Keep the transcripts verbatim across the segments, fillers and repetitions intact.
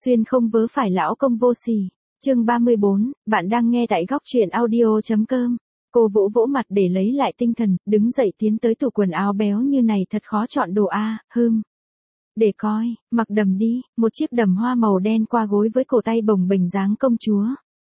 Xuyên không vớ phải lão công vô sỉ. Chương ba mươi bốn, bạn đang nghe tại góc truyện audio.com. Cô vỗ vỗ mặt để lấy lại tinh thần, đứng dậy tiến tới tủ quần áo béo như này thật khó chọn đồ a, hừm. Để coi, mặc đầm đi, một chiếc đầm hoa màu đen qua gối với cổ tay bồng bềnh dáng công chúa.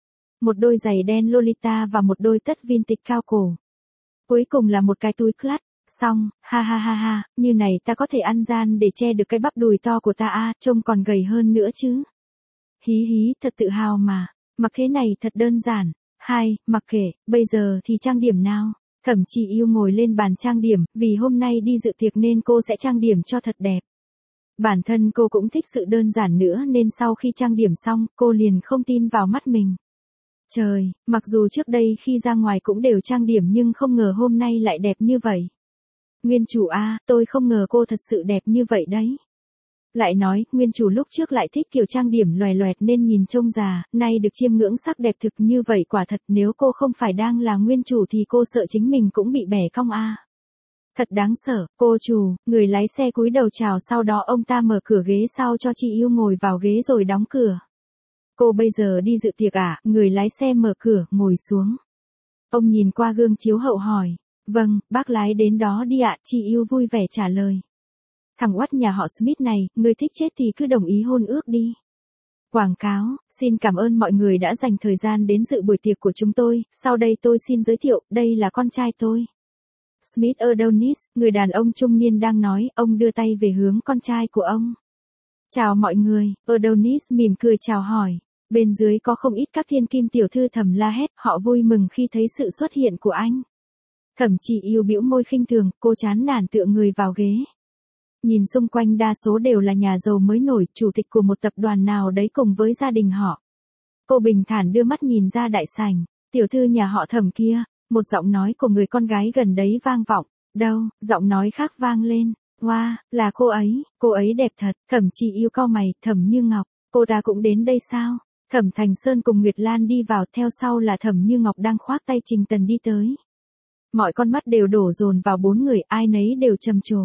Một đôi giày đen Lolita và một đôi tất vintage cao cổ. Cuối cùng là một cái túi clutch. Xong, ha ha ha ha, như này ta có thể ăn gian để che được cái bắp đùi to của ta a, trông còn gầy hơn nữa chứ. Hí hí, thật tự hào mà, mặc thế này thật đơn giản. Hai, mặc kệ, bây giờ thì trang điểm nào. Thẩm Chị Yêu ngồi lên bàn trang điểm, vì hôm nay đi dự tiệc nên cô sẽ trang điểm cho thật đẹp. Bản thân cô cũng thích sự đơn giản nữa nên sau khi trang điểm xong, cô liền không tin vào mắt mình. Trời, mặc dù trước đây khi ra ngoài cũng đều trang điểm nhưng không ngờ hôm nay lại đẹp như vậy. Nguyên chủ a, tôi không ngờ cô thật sự đẹp như vậy đấy. Lại nói, nguyên chủ lúc trước lại thích kiểu trang điểm loè loẹt nên nhìn trông già, nay được chiêm ngưỡng sắc đẹp thực như vậy quả thật nếu cô không phải đang là nguyên chủ thì cô sợ chính mình cũng bị bẻ cong a. Thật đáng sợ, cô chủ, người lái xe cúi đầu chào sau đó ông ta mở cửa ghế sau cho chị Yêu ngồi vào ghế rồi đóng cửa. Cô bây giờ đi dự tiệc à, người lái xe mở cửa, ngồi xuống. Ông nhìn qua gương chiếu hậu hỏi. Vâng, bác lái đến đó đi ạ, chị Yêu vui vẻ trả lời. Thằng oắt nhà họ Smith này, người thích chết thì cứ đồng ý hôn ước đi. Quảng cáo, xin cảm ơn mọi người đã dành thời gian đến dự buổi tiệc của chúng tôi, sau đây tôi xin giới thiệu, đây là con trai tôi. Smith Adonis, người đàn ông trung niên đang nói, ông đưa tay về hướng con trai của ông. Chào mọi người, Adonis mỉm cười chào hỏi. Bên dưới có không ít các thiên kim tiểu thư thầm la hét, họ vui mừng khi thấy sự xuất hiện của anh. Thẩm Chị Yêu bĩu môi khinh thường, cô chán nản tựa người vào ghế. Nhìn xung quanh đa số đều là nhà giàu mới nổi, chủ tịch của một tập đoàn nào đấy cùng với gia đình họ. Cô bình thản đưa mắt nhìn ra đại sảnh, tiểu thư nhà họ Thẩm kia, một giọng nói của người con gái gần đấy vang vọng, đâu, giọng nói khác vang lên, hoa, wow, là cô ấy, cô ấy đẹp thật, Thẩm Chị Yêu cau mày, Thẩm Như Ngọc, cô ta cũng đến đây sao? Thẩm Thành Sơn cùng Nguyệt Lan đi vào, theo sau là Thẩm Như Ngọc đang khoác tay Trình Tần đi tới. Mọi con mắt đều đổ dồn vào bốn người, ai nấy đều trầm trồ.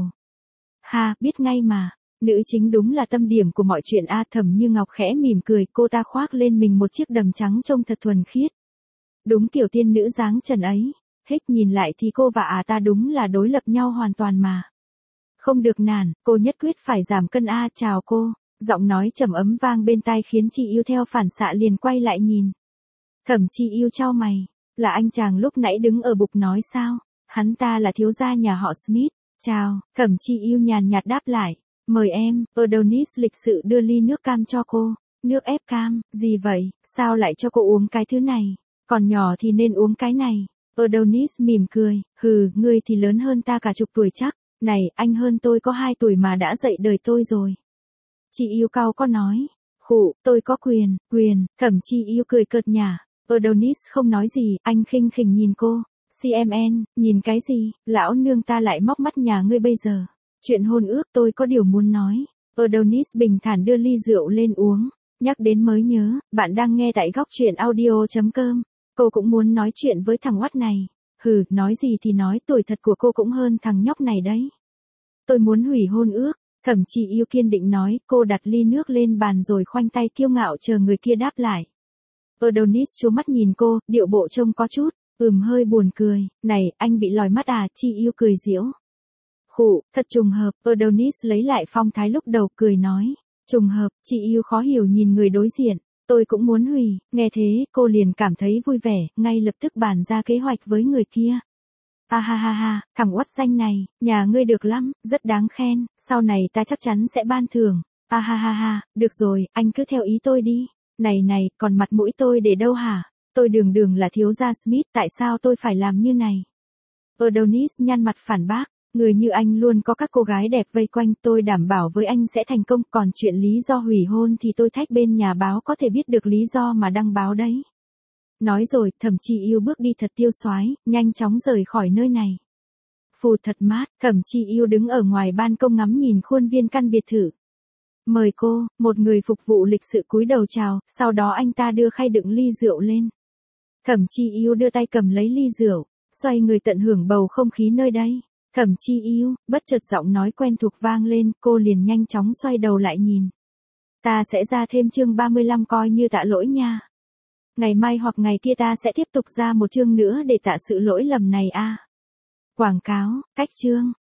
Ha, biết ngay mà, nữ chính đúng là tâm điểm của mọi chuyện a. Thẩm Như Ngọc khẽ mỉm cười, cô ta khoác lên mình một chiếc đầm trắng trông thật thuần khiết. Đúng kiểu tiên nữ dáng trần ấy, hích nhìn lại thì cô và à ta đúng là đối lập nhau hoàn toàn mà. Không được nản, cô nhất quyết phải giảm cân a. Chào cô, giọng nói trầm ấm vang bên tai khiến chị Yêu theo phản xạ liền quay lại nhìn. Thẩm Chị Yêu chau mày. Là anh chàng lúc nãy đứng ở bục nói sao? Hắn ta là thiếu gia nhà họ Smith. Chào, Thẩm Chị Yêu nhàn nhạt đáp lại. Mời em, Adonis lịch sự đưa ly nước cam cho cô. Nước ép cam, gì vậy? Sao lại cho cô uống cái thứ này? Còn nhỏ thì nên uống cái này. Adonis mỉm cười. Hừ, ngươi thì lớn hơn ta cả chục tuổi chắc. Này, anh hơn tôi có hai tuổi mà đã dạy đời tôi rồi. Chị Yêu cau có nói. Khụ, tôi có quyền, quyền. Thẩm Chị Yêu cười cợt nhả. Adonis không nói gì, anh khinh khỉnh nhìn cô. xê em en, nhìn cái gì, lão nương ta lại móc mắt nhà ngươi bây giờ. Chuyện hôn ước tôi có điều muốn nói. Adonis bình thản đưa ly rượu lên uống. Nhắc đến mới nhớ, bạn đang nghe tại góc truyện audio.com. Cô cũng muốn nói chuyện với thằng oắt này. Hừ, nói gì thì nói, tuổi thật của cô cũng hơn thằng nhóc này đấy. Tôi muốn hủy hôn ước. Thẩm Chị Yêu kiên định nói, cô đặt ly nước lên bàn rồi khoanh tay kiêu ngạo chờ người kia đáp lại. Adonis trố mắt nhìn cô, điệu bộ trông có chút, ừm hơi buồn cười, này, anh bị lòi mắt à, Chị Yêu cười giễu. Khụ, thật trùng hợp, Adonis lấy lại phong thái lúc đầu, cười nói, trùng hợp, Chị Yêu khó hiểu nhìn người đối diện, tôi cũng muốn hủy, nghe thế, cô liền cảm thấy vui vẻ, ngay lập tức bàn ra kế hoạch với người kia. Ha ha ha ha, thằng oắt xanh này, nhà ngươi được lắm, rất đáng khen, sau này ta chắc chắn sẽ ban thưởng. Ha ha ha ha, được rồi, anh cứ theo ý tôi đi. Này này, còn mặt mũi tôi để đâu hả? Tôi đường đường là thiếu gia Smith, tại sao tôi phải làm như này? Adonis nhăn mặt phản bác, người như anh luôn có các cô gái đẹp vây quanh, tôi đảm bảo với anh sẽ thành công, còn chuyện lý do hủy hôn thì tôi thách bên nhà báo có thể biết được lý do mà đăng báo đấy. Nói rồi, Thẩm Chị Yêu bước đi thật tiêu xoái, nhanh chóng rời khỏi nơi này. Phù thật mát, Thẩm Chị Yêu đứng ở ngoài ban công ngắm nhìn khuôn viên căn biệt thự. Mời cô, một người phục vụ lịch sự cúi đầu chào, sau đó anh ta đưa khay đựng ly rượu lên. Thẩm Chị Yêu đưa tay cầm lấy ly rượu, xoay người tận hưởng bầu không khí nơi đây. Thẩm Chị Yêu, bất chợt giọng nói quen thuộc vang lên, cô liền nhanh chóng xoay đầu lại nhìn. Ta sẽ ra thêm chương ba mươi lăm coi như tạ lỗi nha. Ngày mai hoặc ngày kia ta sẽ tiếp tục ra một chương nữa để tạ sự lỗi lầm này a. Quảng cáo, cách chương.